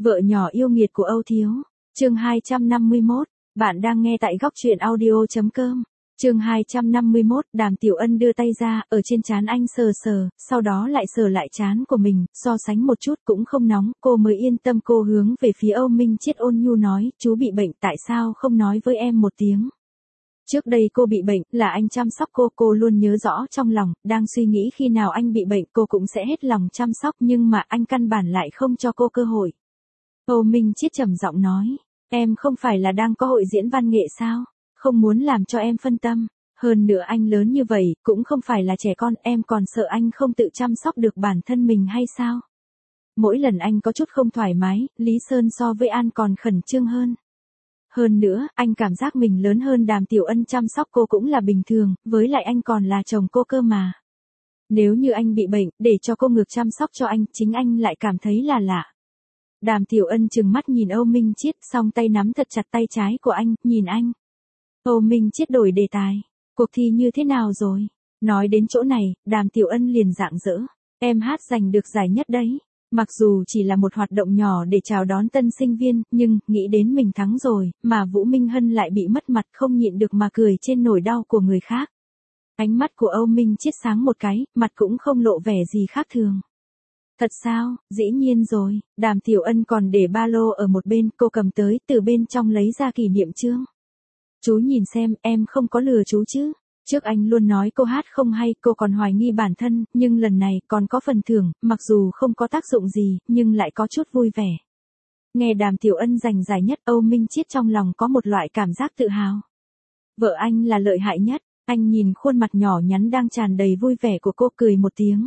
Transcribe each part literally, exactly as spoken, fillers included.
Vợ nhỏ yêu nghiệt của Âu Thiếu. Chương hai trăm năm mươi mốt. Bạn đang nghe tại góc truyện audio chấm com. Chương hai trăm năm mươi mốt, Đàm Tiểu Ân đưa tay ra, ở trên trán anh sờ sờ, sau đó lại sờ lại trán của mình, so sánh một chút cũng không nóng, cô mới yên tâm. Cô hướng về phía Âu Minh Chiết ôn nhu nói, chú bị bệnh tại sao không nói với em một tiếng. Trước đây cô bị bệnh, là anh chăm sóc cô, cô luôn nhớ rõ trong lòng, đang suy nghĩ khi nào anh bị bệnh cô cũng sẽ hết lòng chăm sóc, nhưng mà anh căn bản lại không cho cô cơ hội. Âu Minh Chiết trầm giọng nói, em không phải là đang có hội diễn văn nghệ sao? Không muốn làm cho em phân tâm. Hơn nữa anh lớn như vậy, cũng không phải là trẻ con, em còn sợ anh không tự chăm sóc được bản thân mình hay sao? Mỗi lần anh có chút không thoải mái, Lý Sơn so với An còn khẩn trương hơn. Hơn nữa, anh cảm giác mình lớn hơn Đàm Tiểu Ân, chăm sóc cô cũng là bình thường, với lại anh còn là chồng cô cơ mà. Nếu như anh bị bệnh, để cho cô ngược chăm sóc cho anh, chính anh lại cảm thấy là lạ. Đàm Tiểu Ân trừng mắt nhìn Âu Minh Chiết, song tay nắm thật chặt tay trái của anh, nhìn anh. Âu Minh Chiết đổi đề tài. Cuộc thi như thế nào rồi? Nói đến chỗ này, Đàm Tiểu Ân liền rạng rỡ. Em hát giành được giải nhất đấy. Mặc dù chỉ là một hoạt động nhỏ để chào đón tân sinh viên, nhưng, nghĩ đến mình thắng rồi, mà Vũ Minh Hân lại bị mất mặt, không nhịn được mà cười trên nỗi đau của người khác. Ánh mắt của Âu Minh Chiết sáng một cái, mặt cũng không lộ vẻ gì khác thường. Thật sao, dĩ nhiên rồi. Đàm Tiểu Ân còn để ba lô ở một bên, cô cầm tới, từ bên trong lấy ra kỷ niệm chương. Chú nhìn xem, em không có lừa chú chứ. Trước anh luôn nói cô hát không hay, cô còn hoài nghi bản thân, nhưng lần này còn có phần thưởng, mặc dù không có tác dụng gì, nhưng lại có chút vui vẻ. Nghe Đàm Tiểu Ân giành giải nhất, Âu Minh Chiết trong lòng có một loại cảm giác tự hào. Vợ anh là lợi hại nhất. Anh nhìn khuôn mặt nhỏ nhắn đang tràn đầy vui vẻ của cô, cười một tiếng.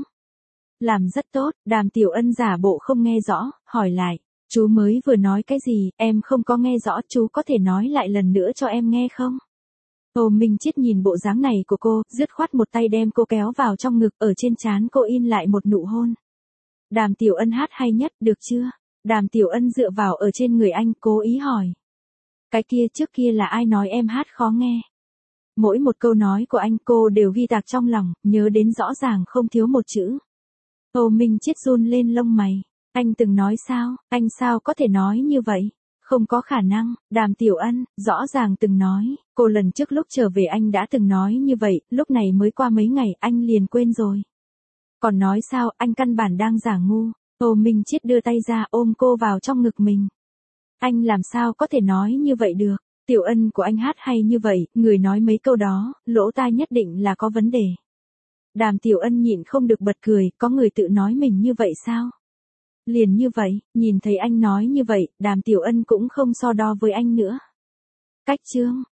Làm rất tốt. Đàm Tiểu Ân giả bộ không nghe rõ, hỏi lại. Chú mới vừa nói cái gì, em không có nghe rõ, chú có thể nói lại lần nữa cho em nghe không? Âu Minh Chiết nhìn bộ dáng này của cô, dứt khoát một tay đem cô kéo vào trong ngực, ở trên trán cô in lại một nụ hôn. Đàm Tiểu Ân hát hay nhất, được chưa? Đàm Tiểu Ân dựa vào ở trên người anh, cố ý hỏi. Cái kia trước kia là ai nói em hát khó nghe? Mỗi một câu nói của anh cô đều ghi tạc trong lòng, nhớ đến rõ ràng không thiếu một chữ. Âu Minh Chiết run lên lông mày. Anh từng nói sao, anh sao có thể nói như vậy? Không có khả năng. Đàm Tiểu Ân, rõ ràng từng nói, cô lần trước lúc trở về anh đã từng nói như vậy, lúc này mới qua mấy ngày anh liền quên rồi. Còn nói sao, anh căn bản đang giả ngu. Âu Minh Chiết đưa tay ra ôm cô vào trong ngực mình. Anh làm sao có thể nói như vậy được? Tiểu Ân của anh hát hay như vậy, người nói mấy câu đó, lỗ tai nhất định là có vấn đề. Đàm Tiểu Ân nhịn không được bật cười, có người tự nói mình như vậy sao? Liền như vậy, nhìn thấy anh nói như vậy, Đàm Tiểu Ân cũng không so đo với anh nữa. Cách chương,